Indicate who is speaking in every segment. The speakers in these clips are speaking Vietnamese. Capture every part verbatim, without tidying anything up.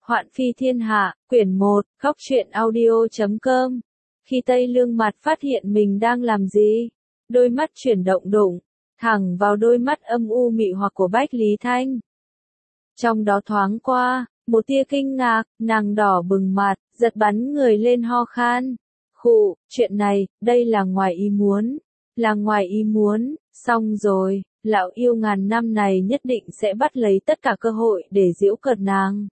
Speaker 1: Hoạn phi thiên hạ, quyển một, góc truyện audio chấm com. Khi Tây Lương Mặt phát hiện mình đang làm gì, đôi mắt chuyển động đụng, thẳng vào đôi mắt âm u mị hoặc của Bách Lý Thanh. Trong đó thoáng qua, một tia kinh ngạc, nàng đỏ bừng mặt, giật bắn người lên ho khan. Khụ, chuyện này, đây là ngoài ý muốn, là ngoài ý muốn, xong rồi, lão yêu ngàn năm này nhất định sẽ bắt lấy tất cả cơ hội để giễu cợt nàng.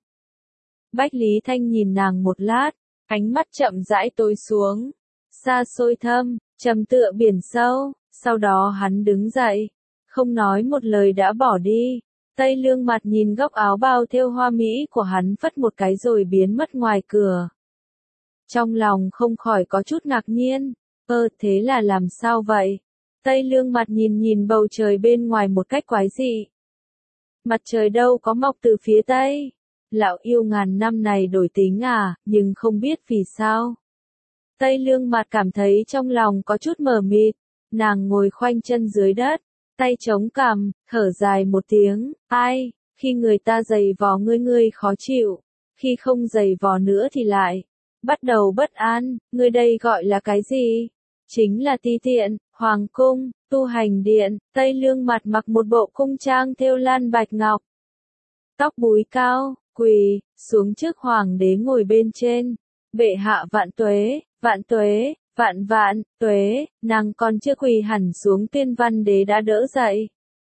Speaker 1: Bách Lý Thanh nhìn nàng một lát, ánh mắt chậm rãi tối xuống, xa xôi thâm, trầm tựa biển sâu, sau đó hắn đứng dậy, không nói một lời đã bỏ đi. Tây Lương Mặt nhìn góc áo bao thêu hoa mỹ của hắn phất một cái rồi biến mất ngoài cửa. Trong lòng không khỏi có chút ngạc nhiên, ơ thế là làm sao vậy? Tây Lương Mặt nhìn nhìn bầu trời bên ngoài một cách quái dị. Mặt trời đâu có mọc từ phía tây. Lão yêu ngàn năm này đổi tính à, nhưng không biết vì sao. Tây Lương Mặt cảm thấy trong lòng có chút mờ mịt, nàng ngồi khoanh chân dưới đất, tay chống cằm, thở dài một tiếng, ai, khi người ta giày vò ngươi ngươi khó chịu, khi không giày vò nữa thì lại bắt đầu bất an, ngươi đây gọi là cái gì? Chính là ti tiện, hoàng cung, tu hành điện. Tây Lương Mặt mặc một bộ cung trang thêu lan bạch ngọc, tóc búi cao, quỳ xuống trước hoàng đế ngồi bên trên. Bệ hạ vạn tuế, vạn tuế, vạn vạn tuế. Nàng còn chưa quỳ hẳn xuống, Tuyên Văn Đế đã đỡ dậy.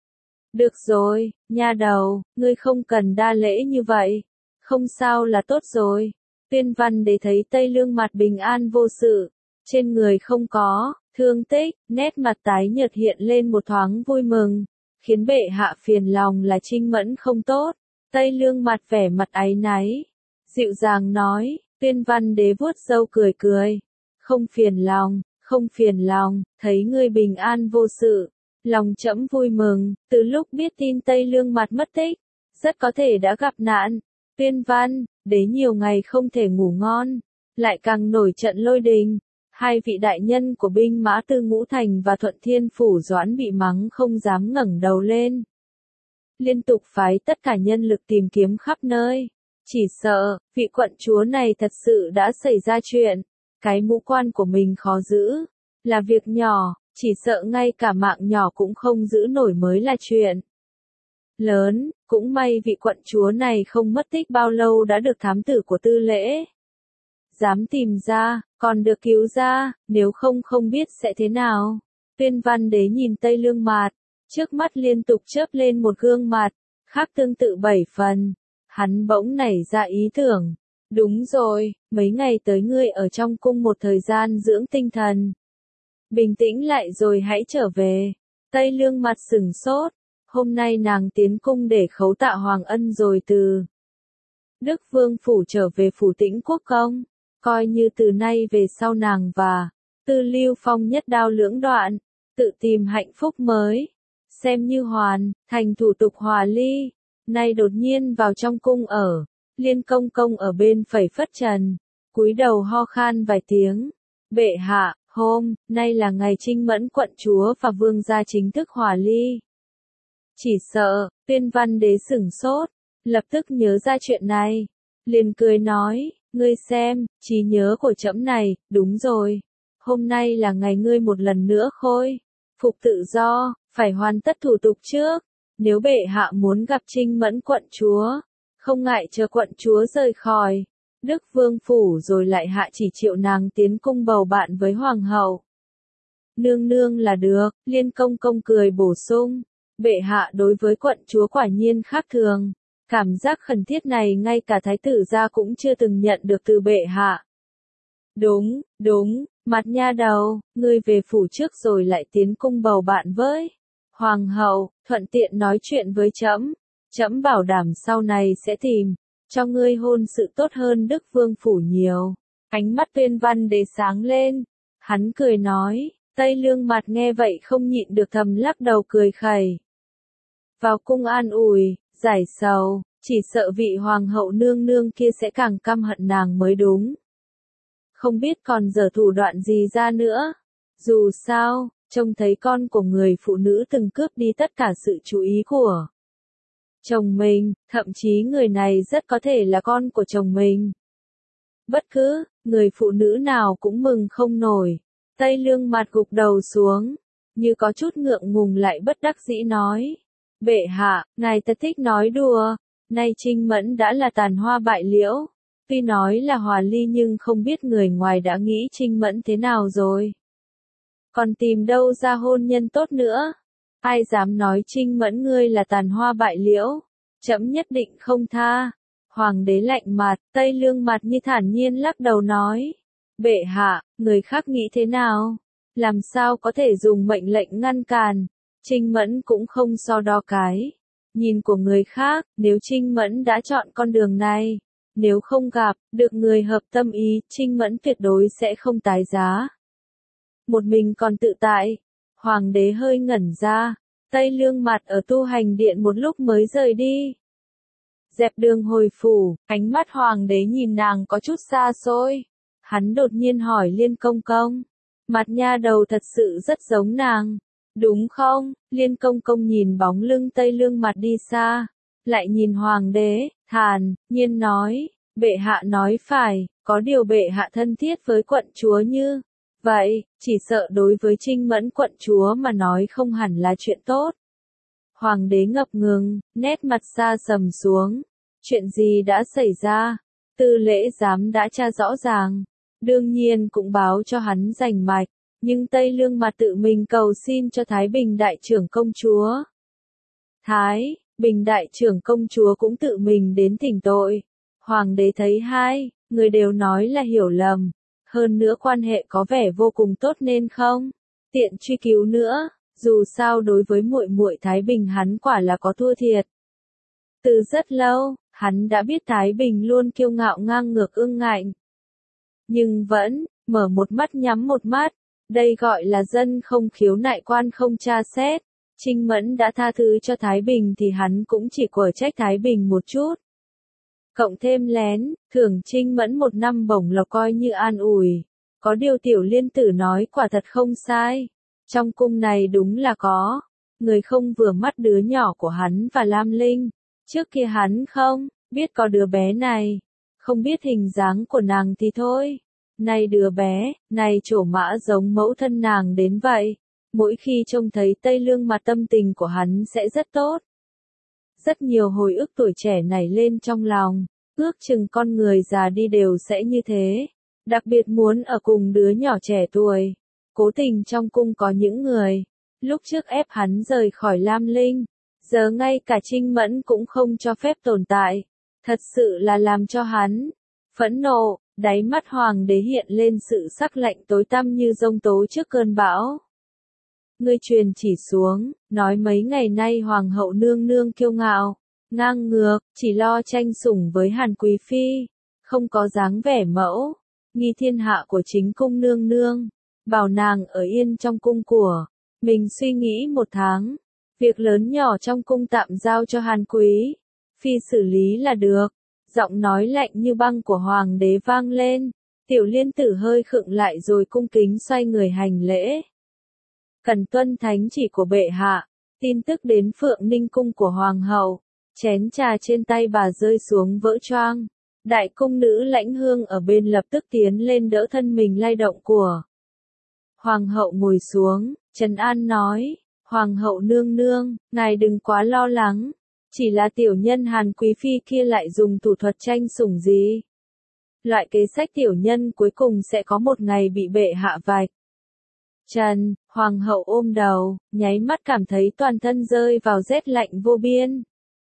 Speaker 1: Được rồi, nha đầu, ngươi không cần đa lễ như vậy, không sao là tốt rồi. Tuyên Văn Đế thấy Tây Lương Mặt bình an vô sự, trên người không có thương tích, nét mặt tái nhợt hiện lên một thoáng vui mừng, khiến bệ hạ phiền lòng là Trinh Mẫn không tốt. Tây Lương Mặt vẻ mặt áy náy, dịu dàng nói. Tuyên Văn Đế vuốt râu cười cười, không phiền lòng, không phiền lòng, thấy ngươi bình an vô sự, lòng trẫm vui mừng. Từ lúc biết tin Tây Lương Mặt mất tích, rất có thể đã gặp nạn. Tuyên Văn Đế nhiều ngày không thể ngủ ngon, lại càng nổi trận lôi đình. Hai vị đại nhân của binh mã Tư Ngũ Thành và Thuận Thiên Phủ Doãn bị mắng không dám ngẩng đầu lên, liên tục phái tất cả nhân lực tìm kiếm khắp nơi. Chỉ sợ, vị quận chúa này thật sự đã xảy ra chuyện. Cái mũ quan của mình khó giữ, là việc nhỏ, chỉ sợ ngay cả mạng nhỏ cũng không giữ nổi mới là chuyện lớn. Cũng may vị quận chúa này không mất tích bao lâu đã được thám tử của Tư Lễ dám tìm ra, còn được cứu ra, nếu không không biết sẽ thế nào. Tuyên Văn Đế nhìn Tây Lương Mặt, trước mắt liên tục chớp lên một gương mặt, khác tương tự bảy phần. Hắn bỗng nảy ra ý tưởng, đúng rồi, mấy ngày tới ngươi ở trong cung một thời gian dưỡng tinh thần, bình tĩnh lại rồi hãy trở về. Tây Lương Mặt sửng sốt, hôm nay nàng tiến cung để khấu tạ Hoàng Ân rồi từ Đức Vương Phủ trở về Phủ Tĩnh Quốc Công, coi như từ nay về sau nàng và Tư Lưu Phong nhất đao lưỡng đoạn, tự tìm hạnh phúc mới, xem như hoàn thành thủ tục hòa ly. Nay đột nhiên vào trong cung ở, Liên công công ở bên phẩy phất trần, cúi đầu ho khan vài tiếng. Bệ hạ, hôm nay là ngày Trinh Mẫn quận chúa và vương gia chính thức hòa ly. Chỉ sợ, Tuyên Văn Đế sửng sốt, lập tức nhớ ra chuyện này, liền cười nói, ngươi xem, trí nhớ của trẫm này, đúng rồi, hôm nay là ngày ngươi một lần nữa khôi phục tự do, phải hoàn tất thủ tục trước. Nếu bệ hạ muốn gặp Trinh Mẫn quận chúa, không ngại chờ quận chúa rời khỏi Đức Vương Phủ rồi lại hạ chỉ triệu nàng tiến cung bầu bạn với Hoàng hậu nương nương là được. Liên công công cười bổ sung, bệ hạ đối với quận chúa quả nhiên khác thường, cảm giác khẩn thiết này ngay cả thái tử gia cũng chưa từng nhận được từ bệ hạ. Đúng, đúng, Mặt nha đầu, ngươi về phủ trước rồi lại tiến cung bầu bạn với Hoàng hậu, thuận tiện nói chuyện với trẫm, trẫm bảo đảm sau này sẽ tìm cho ngươi hôn sự tốt hơn Đức Vương Phủ nhiều. Ánh mắt Tuyên Văn Đế sáng lên, hắn cười nói. Tây Lương Mặt nghe vậy không nhịn được thầm lắc đầu cười khẩy. Vào cung an ủi, giải sầu, chỉ sợ vị hoàng hậu nương nương kia sẽ càng căm hận nàng mới đúng. Không biết còn giở thủ đoạn gì ra nữa. Dù sao, trông thấy con của người phụ nữ từng cướp đi tất cả sự chú ý của Chồng mình, thậm chí người này rất có thể là con của chồng mình. Bất cứ, người phụ nữ nào cũng mừng không nổi. Tây Lương mặt gục đầu xuống, như có chút ngượng ngùng lại bất đắc dĩ nói. Bệ hạ, ngài ta thích nói đùa, nay Trinh Mẫn đã là tàn hoa bại liễu. Tuy nói là hòa ly nhưng không biết người ngoài đã nghĩ Trinh Mẫn thế nào rồi. Còn tìm đâu ra hôn nhân tốt nữa. Ai dám nói Trinh Mẫn ngươi là tàn hoa bại liễu, trẫm nhất định không tha. Hoàng đế lạnh mặt, Tây Lương mặt như thản nhiên lắc đầu nói. Bệ hạ, người khác nghĩ thế nào? Làm sao có thể dùng mệnh lệnh ngăn cản? Trinh Mẫn cũng không so đo cái nhìn của người khác, nếu Trinh Mẫn đã chọn con đường này, nếu không gặp được người hợp tâm ý, Trinh Mẫn tuyệt đối sẽ không tái giá. Một mình còn tự tại. Hoàng đế hơi ngẩn ra, Tây Lương mặt ở tu hành điện một lúc mới rời đi. Dẹp đường hồi phủ, ánh mắt hoàng đế nhìn nàng có chút xa xôi. Hắn đột nhiên hỏi Liên Công Công, mặt nha đầu thật sự rất giống nàng, đúng không? Liên Công Công nhìn bóng lưng Tây Lương mặt đi xa, lại nhìn hoàng đế, thản nhiên nói, bệ hạ nói phải, có điều bệ hạ thân thiết với quận chúa như vậy, chỉ sợ đối với Trinh Mẫn quận chúa mà nói không hẳn là chuyện tốt. Hoàng đế ngập ngừng, nét mặt xa sầm xuống. Chuyện gì đã xảy ra? Tư lễ giám đã tra rõ ràng, đương nhiên cũng báo cho hắn rành mạch, nhưng Tây Lương mặt tự mình cầu xin cho Thái Bình đại trưởng công chúa. Thái Bình đại trưởng công chúa cũng tự mình đến thỉnh tội. Hoàng đế thấy hai người đều nói là hiểu lầm, hơn nữa quan hệ có vẻ vô cùng tốt nên không tiện truy cứu nữa. Dù sao đối với muội muội Thái Bình hắn quả là có thua thiệt. Từ rất lâu, hắn đã biết Thái Bình luôn kiêu ngạo ngang ngược ương ngạnh. Nhưng vẫn, mở một mắt nhắm một mắt, đây gọi là dân không khiếu nại quan không tra xét. Trinh Mẫn đã tha thứ cho Thái Bình thì hắn cũng chỉ quở trách Thái Bình một chút. Cộng thêm lén, thưởng Trinh Mẫn một năm bổng lộc coi như an ủi. Có điều Tiểu Liên Tử nói quả thật không sai. Trong cung này đúng là có người không vừa mắt đứa nhỏ của hắn và Lam Linh. Trước kia hắn không biết có đứa bé này, không biết hình dáng của nàng thì thôi. Này đứa bé, này trổ mã giống mẫu thân nàng đến vậy. Mỗi khi trông thấy Tây Lương mặt tâm tình của hắn sẽ rất tốt. Rất nhiều hồi ức tuổi trẻ nảy lên trong lòng, ước chừng con người già đi đều sẽ như thế. Đặc biệt muốn ở cùng đứa nhỏ trẻ tuổi. Cố tình trong cung có những người, lúc trước ép hắn rời khỏi Lam Linh, giờ ngay cả Trinh Mẫn cũng không cho phép tồn tại. Thật sự là làm cho hắn phẫn nộ, đáy mắt hoàng đế hiện lên sự sắc lạnh tối tăm như giông tố trước cơn bão. Ngươi truyền chỉ xuống, nói mấy ngày nay hoàng hậu nương nương kiêu ngạo, ngang ngược, chỉ lo tranh sủng với Hàn Quý Phi, không có dáng vẻ mẫu, nghi thiên hạ của chính cung nương nương. Bảo nàng ở yên trong cung của mình suy nghĩ một tháng, việc lớn nhỏ trong cung tạm giao cho Hàn Quý Phi xử lý là được. Giọng nói lạnh như băng của hoàng đế vang lên, Tiểu Liên Tử hơi khựng lại rồi cung kính xoay người hành lễ. Cần tuân thánh chỉ của bệ hạ. Tin tức đến Phượng Ninh cung của hoàng hậu, chén trà trên tay bà rơi xuống vỡ choang. Đại cung nữ Lãnh Hương ở bên lập tức tiến lên đỡ thân mình lay động của hoàng hậu ngồi xuống, trấn an nói, hoàng hậu nương nương, ngài đừng quá lo lắng, chỉ là tiểu nhân Hàn Quý Phi kia lại dùng thủ thuật tranh sủng gì. Loại kế sách tiểu nhân cuối cùng sẽ có một ngày bị bệ hạ vạch trần. Hoàng hậu ôm đầu, nháy mắt cảm thấy toàn thân rơi vào rét lạnh vô biên.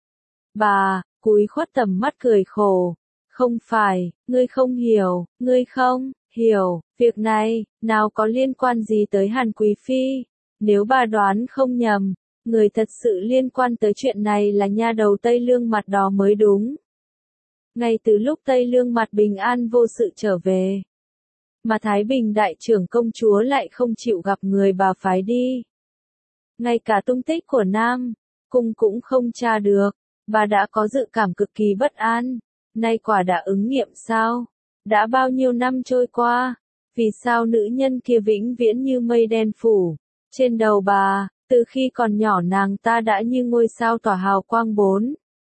Speaker 1: Bà, cúi khuất tầm mắt cười khổ, không phải, ngươi không hiểu, ngươi không hiểu, việc này, nào có liên quan gì tới Hàn Quý Phi. Nếu bà đoán không nhầm, người thật sự liên quan tới chuyện này là nha đầu Tây Lương mặt đó mới đúng. Ngay từ lúc Tây Lương mặt bình an vô sự trở về, mà Thái Bình đại trưởng công chúa lại không chịu gặp người bà phái đi. Ngay cả tung tích của Nam cung cũng không tra được, bà đã có dự cảm cực kỳ bất an. Nay quả đã ứng nghiệm sao? Đã bao nhiêu năm trôi qua, vì sao nữ nhân kia vĩnh viễn như mây đen phủ trên đầu bà? Từ khi còn nhỏ nàng ta đã như ngôi sao tỏa hào quang bốn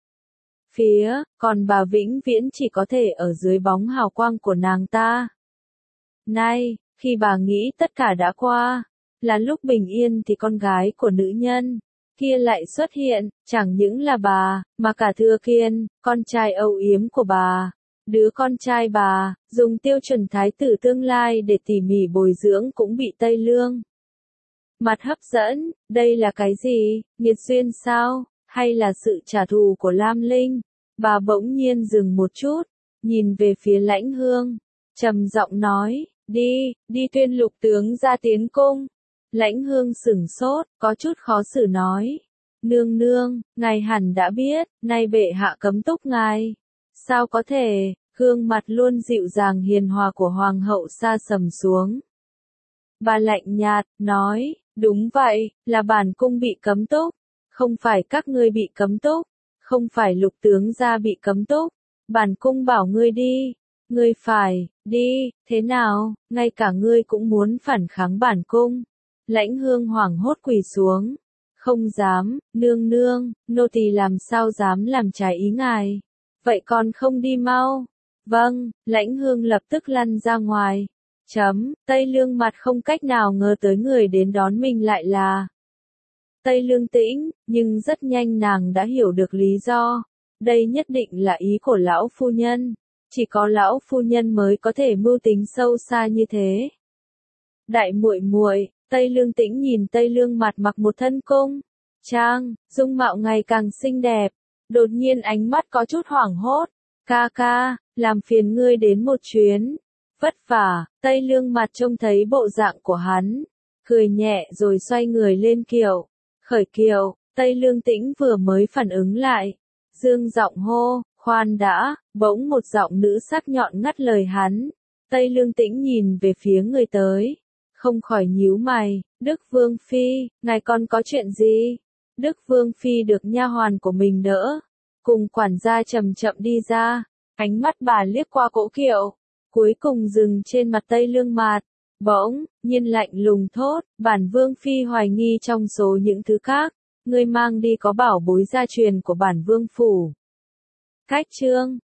Speaker 1: phía, còn bà vĩnh viễn chỉ có thể ở dưới bóng hào quang của nàng ta. Nay, khi bà nghĩ tất cả đã qua, là lúc bình yên thì con gái của nữ nhân kia lại xuất hiện, chẳng những là bà, mà cả Thừa Kiên, con trai âu yếm của bà. Đứa con trai bà, dùng tiêu chuẩn thái tử tương lai để tỉ mỉ bồi dưỡng cũng bị Tây Lương mặt hấp dẫn. Đây là cái gì? Nghiệt duyên sao? Hay là sự trả thù của Lam Linh? Bà bỗng nhiên dừng một chút, nhìn về phía Lãnh Hương, trầm giọng nói, đi, đi tuyên lục tướng ra tiến cung. Lãnh Hương sửng sốt, có chút khó xử nói, nương nương, ngài hẳn đã biết, nay bệ hạ cấm túc ngài. Sao có thể? Gương mặt luôn dịu dàng hiền hòa của hoàng hậu sa sầm xuống. Bà lạnh nhạt, nói, đúng vậy, là bản cung bị cấm túc, không phải các ngươi bị cấm túc, không phải lục tướng gia bị cấm túc, bản cung bảo ngươi đi, ngươi phải, đi, thế nào, ngay cả ngươi cũng muốn phản kháng bản cung. Lãnh Hương hoảng hốt quỳ xuống, không dám, nương nương, nô tỳ làm sao dám làm trái ý ngài, vậy còn không đi mau. Vâng, Lãnh Hương lập tức lăn ra ngoài. Chấm, Tây Lương mặt không cách nào ngờ tới người đến đón mình lại là Tây Lương Tĩnh, nhưng rất nhanh nàng đã hiểu được lý do. Đây nhất định là ý của lão phu nhân. Chỉ có lão phu nhân mới có thể mưu tính sâu xa như thế. Đại muội muội, Tây Lương Tĩnh nhìn Tây Lương mặt mặc một thân cung trang, dung mạo ngày càng xinh đẹp. Đột nhiên ánh mắt có chút hoảng hốt. Ca ca, làm phiền ngươi đến một chuyến. Vất vả, Tây Lương mặt trông thấy bộ dạng của hắn, cười nhẹ rồi xoay người lên kiệu. Khởi kiệu, Tây Lương Tĩnh vừa mới phản ứng lại. Dương giọng hô, khoan đã, bỗng một giọng nữ sắc nhọn ngắt lời hắn. Tây Lương Tĩnh nhìn về phía người tới, không khỏi nhíu mày, Đức Vương Phi, ngài còn có chuyện gì? Đức Vương Phi được nha hoàn của mình đỡ, cùng quản gia chậm chậm đi ra, ánh mắt bà liếc qua cỗ kiệu, cuối cùng dừng trên mặt Tây Lương Mạt, bỗng nhiên lạnh lùng thốt, bản Vương Phi hoài nghi trong số những thứ khác, ngươi mang đi có bảo bối gia truyền của bản Vương phủ. Cách chương